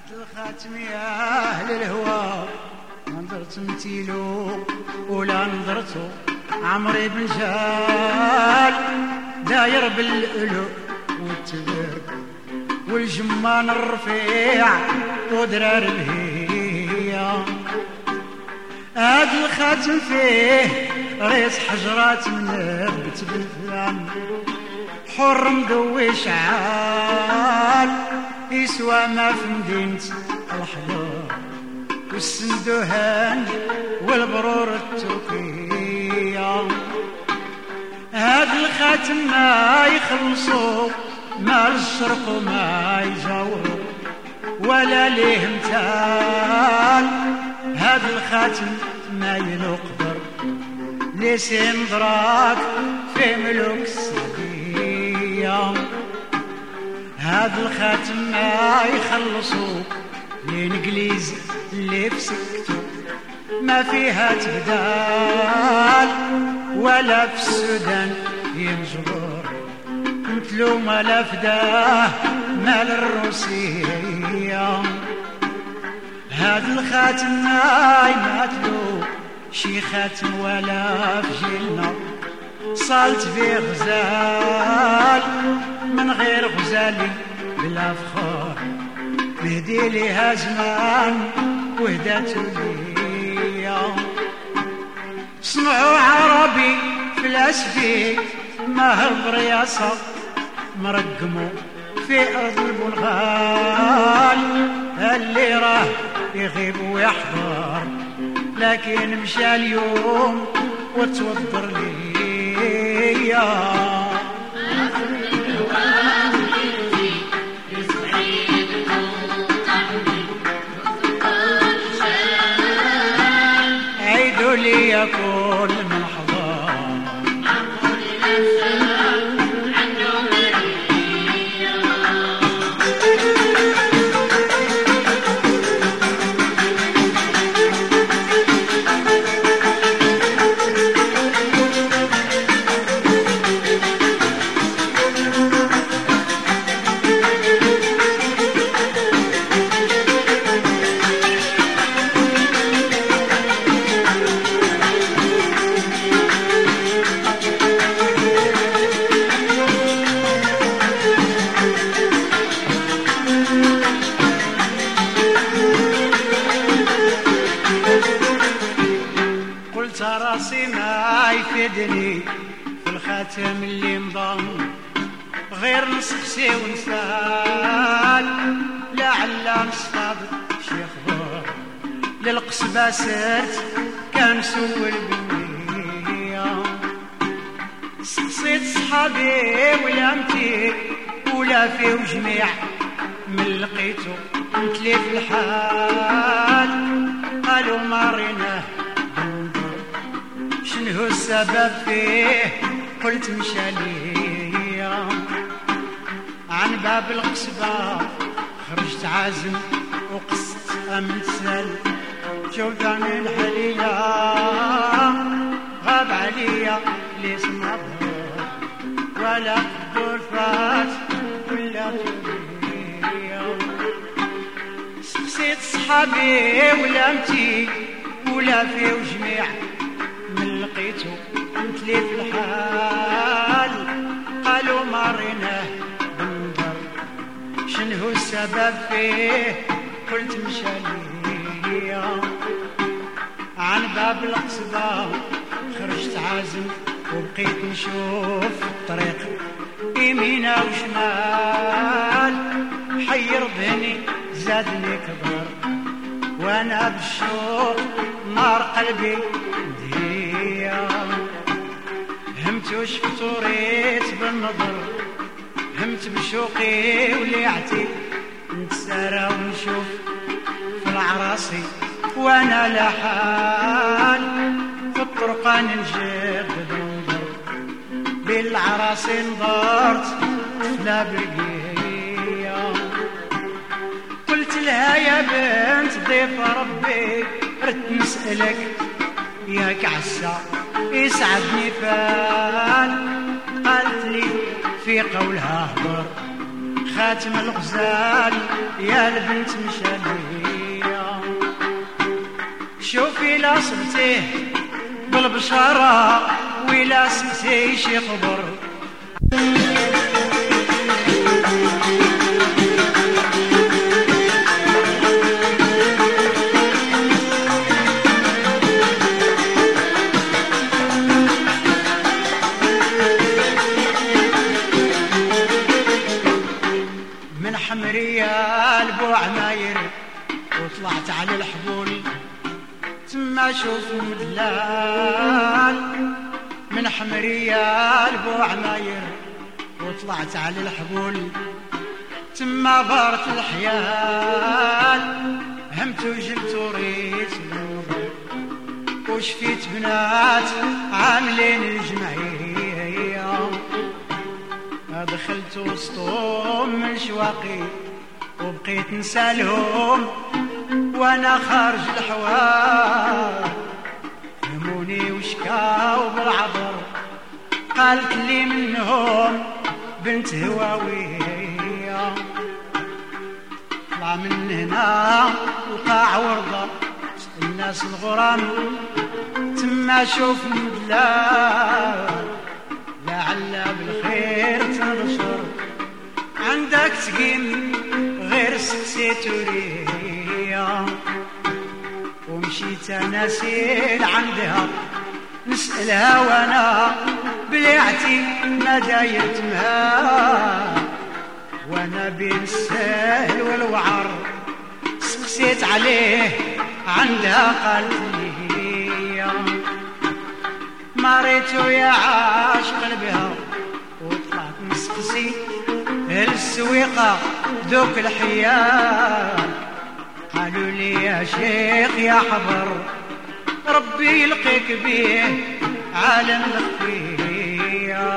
هات الخاتم يا أهل الهوى، نظرت متيلو ولا نظرتو عمري بن جال، داير بالقلوب والتبر والجمان الرفيع ودرار الهيا. هاد الخاتم فيه ريس حجرات منبت بالفم، حر مضوي شعال يسوى ما في مدينة الحضور والسندوهان والبرور التركية. هاد الخاتم ما يخلصوا مال الشرق وما يجاوروا ولا ليه مثال. هاد الخاتم ما ينقدر لسين دراك في ملوك السعدية. هاد الخاتم ما يخلصوا الانجليز اللي في سكتو ما فيها تبدال، ولا في السودان ينجبر مثلو ما لا فداه مال الروسية. هاد الخاتم ما يماتلو شي خاتم ولا في جيلنا، صالت فيه غزال من غير غزالي بلا فخار، مهدي ليها زمان وهداتو ليا. صنعوا عربي في الاسفي ماهر برياصة مرقمو في ارض البنغال، اللي راه يغيب ويحضر لكن مشى اليوم وتوضر ليا. عيدوا لي يكون من حضار راسي ما يفيدني في الخاتم اللي مضم، غير نسقسي ونسال لعل نصطاد شي خبر. للقصبة سرت كان سول بالنية، سقسيت صحابي ولامتي ولا فيه جميع من لقيتو مثلي في الحال. قالوا ماريناه شنو السبب فيه، قلت مشى ليا عن باب القصبة خرجت عازم وقصت امثل. شوفاني الحليلة غاب عليا ليس مظهر ولا قدر فات ولا تبيا. سقسيت صحابي ولامتي ولا فيه جميع من لقيتو مثلي في الحال. قالوا ماريناه بنظر شنو السبب فيه، قلت مشى ليا عن باب القصبة خرجت عازم وبقيت نشوف الطريق يمينة وشمال. حير ذهني زادني كبر وانا بالشوق نار قلبي ديا. همت وشفت وريت بالنظر، همت بشوقي وليعتي نتسارى ونشوف في العراصي وانا لحال. في الطرقان نجدد ننظر بالعراصي نظرت لا برقية. قلت لها يا بنت ضيف ربي رد نسألك ياك عسى يسعدني فال. قالت لي في قولها هضر خاتم الغزال يا البنت مشالية. شوفي لا صبتيه بالبشارة ولا سقسي شي خبر. من حمرية لبو عماير وطلعت على الحبول تما شوف مدلال. من حمرية لبو عماير وطلعت على الحبول تما بارت الحيال. همت وجلت وريت النور وشفيت بنات عاملين الجمعية. دخلت وسطهم من شواقي وبقيت نسالهم وانا خارج الحوار. فهموني وشكاو بالعبر قالت لي منهم بنت هواوية. طلع من هنا القاع ورضة الناس الغرام تما شوف مدلال. لعل بالخير تنشر عندك تقيم غير سقسيت وريا. ومشيت انا سيل عندها نسألها وانا بلعتي ما دايرت مها. وانا بين السهل والوعر سقسيت عليه عندها قالت لي مريتو يا عاشق بها. وطلعت نسقسي السويقة ذوك الحيال. قالوا لي يا شيخ يا حبر ربي يلقيك بيه عالم الخفية.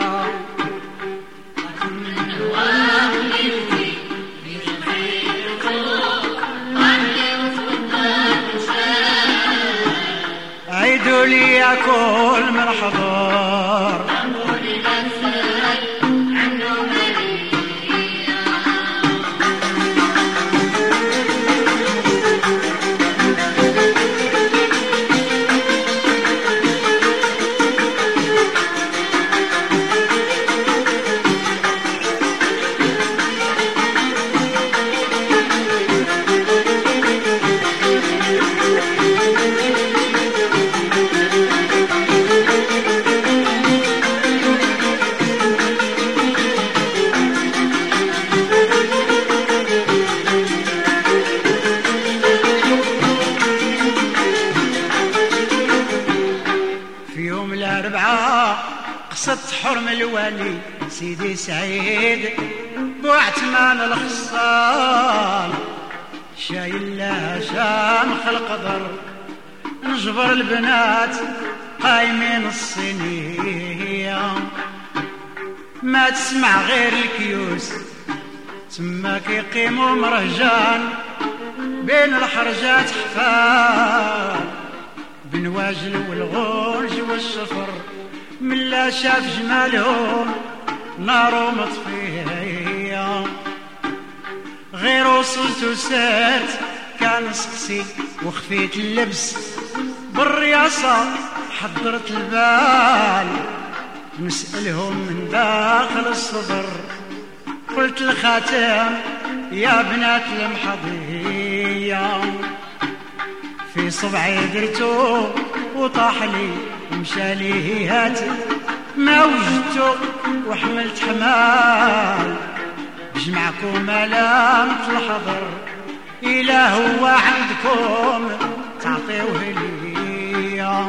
عيدوا لي يا كل من حضر قصة حرم الوالي سيدي سعيد بوعتمان الخصال. شايل لها شامخ القدر نجبر البنات قايمين الصينية. ما تسمع غير الكيوس تما كيقيموا مرهجان بين الحرجات حفال. بنواجل والغرج والشفر من لا شاف جمالهم نارو مطفية. غير وصلت وسرت كان سقسي وخفيت اللبس بالرياصة حضرت البال. نسألهم من داخل الصدر قلت الخاتم يا بنات المحضية. في صبعي درتو وطاح لي ومشالي هاتي ما وجدتو وحملت حمال. بجمعكم ملامة الحضر إلا هو عندكم تعطيوه ليا.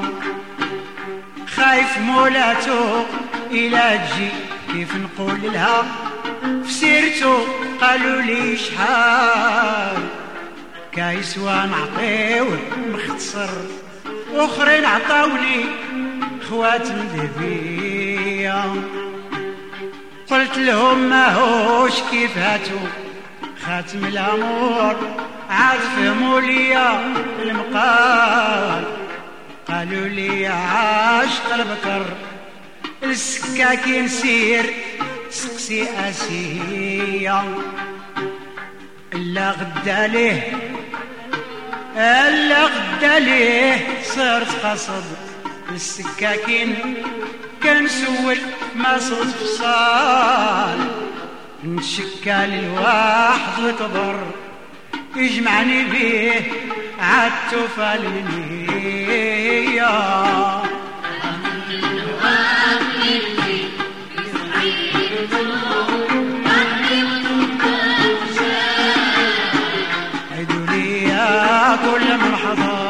خايف مولاتو إلا تجي كيف نقول لها في سيرتو قالوا لي شحال. كايسوا نعطيوه مختصر واخرين عطاوني خواتم ذهبية. قلت لهم ما هوش كيف هاتو خاتم الامور عاد فهموا ليا المقال. قالوا لي يا عاشق البكر السكاكين سير سقسي اسيا الا غدا ليه صرت قصد السكاكين كنسول ما صرت فصال نشكال الواحد وكبر يجمعني بيه عالتوفى المنية عيدوا ليا كل من حضر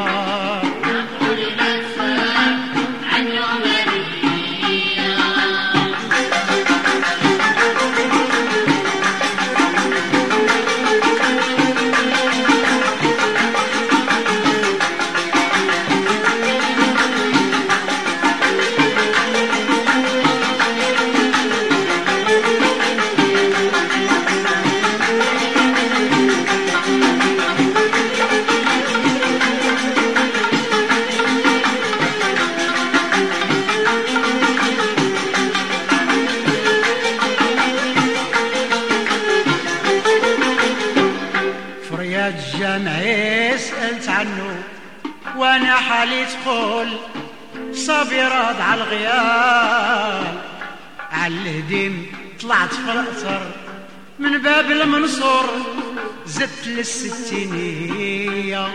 الجامعي سألت عنه وانا حالي تقول صبي راض على الغيال عالهديم طلعت في الأثر من باب المنصور زدت للستينية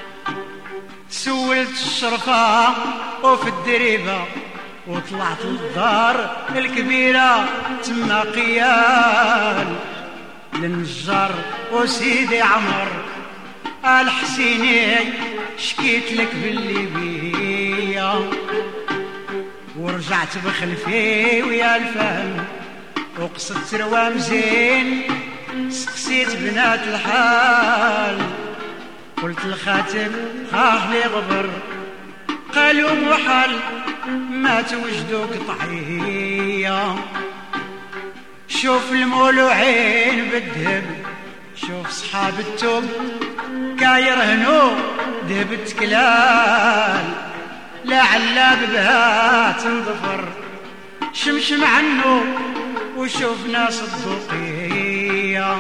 سولت الشرفة وفي الدريبة وطلعت للدار الكبيرة تما قيال للنجار وسيدي عمر الحسيني شكيت لك باللي بيا ورجعت بخلفي ويا الفهم وقصدت روام زين سقسيت بنات الحال قلت الخاتم لي غبر قالوا محل ما توجدوا قطعيه شوف المولوعين بالذهب شوف صحاب التوب كايرهنوا ذهب التكلال لعل بها تنظفر شمشم عنه وشوف ناس الضوقية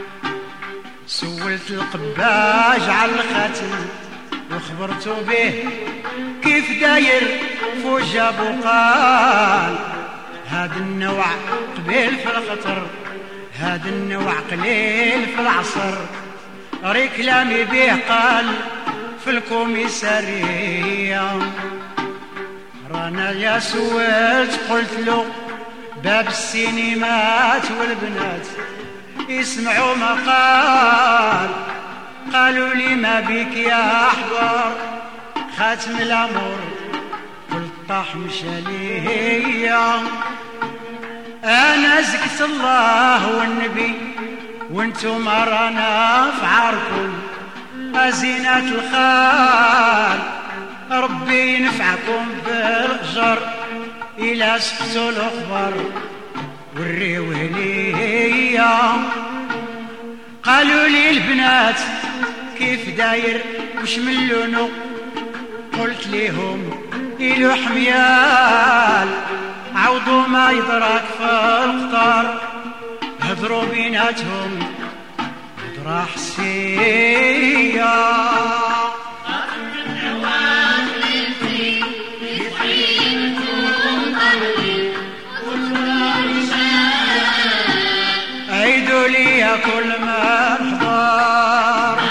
سولت القباج على الخاتم وخبرته به كيف داير فوجاب وقال هذا النوع قبيل في الخطر هذا النوع قليل في العصر ركلامي به قال في الكوميسارية رانا يا سويت قلت له باب السينمات والبنات يسمعوا ما قال قالوا لي ما بيك يا أحبار خاتم الأمور قلت طاح مشاليه أنا زكت الله والنبي وانتم رانا في عاركم أزينة الخال ربي ينفعكم بالأجر إلى سقتوا الأخبار والريوه ليا قالوا لي البنات كيف داير وش من لونه قلت ليهم إلو حميال عوضوا ما يدراك في القطار هضروا بيناتهم هضرة حسية عيدوا لي كل ما حضر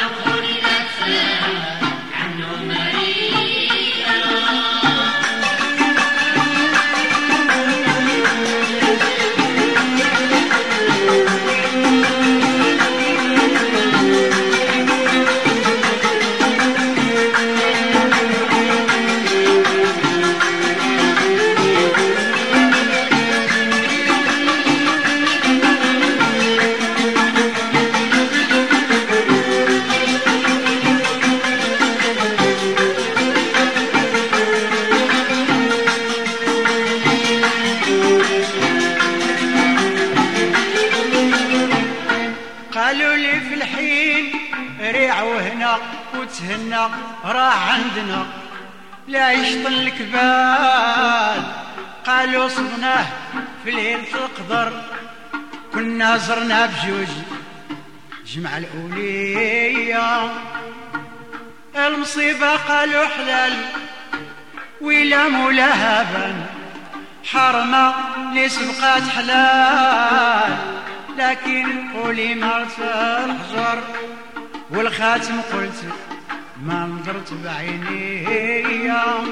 قالوا لي في الحين ريعوا هنا وتهنا راح عندنا لا يشطن الكبال قالوا صبناه في ليلة القدر كنا زرنا بجوج جمع الأولية، المصيبة قالوا حلال ويلا مولاها بان، حرمة لي سبقات حلال، لكن قولي مرت الحجر والخاتم قلت ما نظرت بعيني.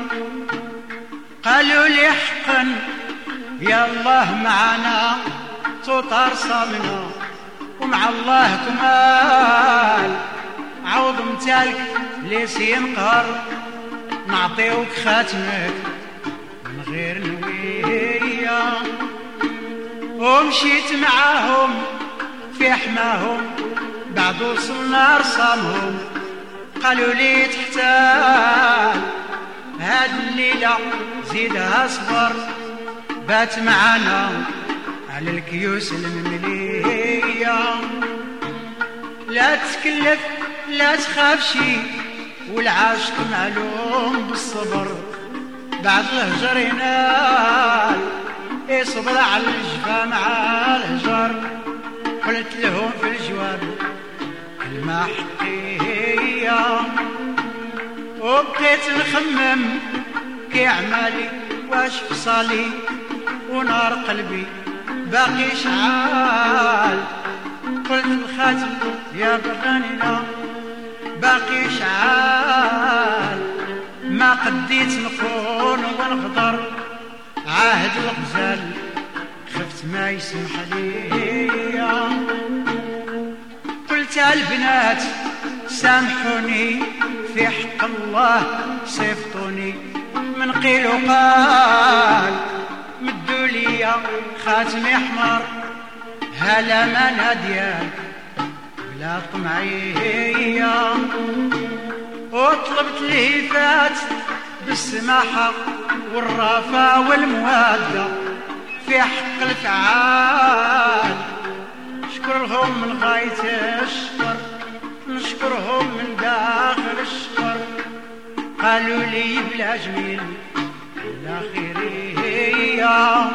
قالوا لي حقا يا الله معنا تطار صامنا، ومع الله كمال عوض متالك ليس ينقهر، نعطيوك خاتمك من غير نوية. ومشيت معاهم في حماهم بعد وصلنا رصامهم، قالوا لي تحتال هاد الليلة زيدها صبر، بات معانا على الكيوس المملية. لا تكلف لا تخاف شي والعاشق معلوم بالصبر، بعد الهجر ينال اصبر على الجفا مع الهجر. قلت لهم في الجواب كلمة حقيقية، وبقيت نخمم كي عمالي واش فصالي، ونار قلبي باقي شعال. قلت الخاتم يا بغانينا باقي شعال، ما قديت نخون ونغدر، عاهد الغزال خفت ما يسمح لي. قلت البنات سامحوني في حق الله صيفطوني، من قيل وقال مدوا لي خاتمي حمر، هلا ما ناديك بلا طمعية. وطلبت الهفات بالسماحة والرافة والمودة في حق الفعال، نشكرهم من غاية الشكر، نشكرهم من داخل الشكر. قالوا لي بلا جميل بلا خيرية،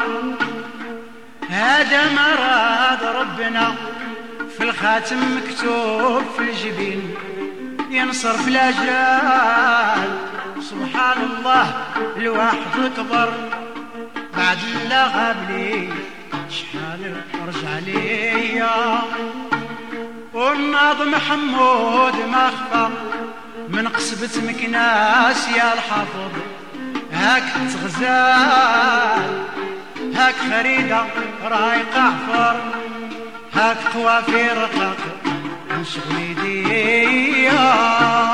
هذا مراد ربنا في الخاتم مكتوب في الجبين، ينصر في الأجيال. سبحان الله الواحد الكبر بعد لا غاب لي شحال رجع ليا. والناظم محمود ما خفى من قصبة مكناس يا الحافظ، هاك تغزال هاك خريدة رايقة عفر، هاك قوافي رقاق من شغل يديا.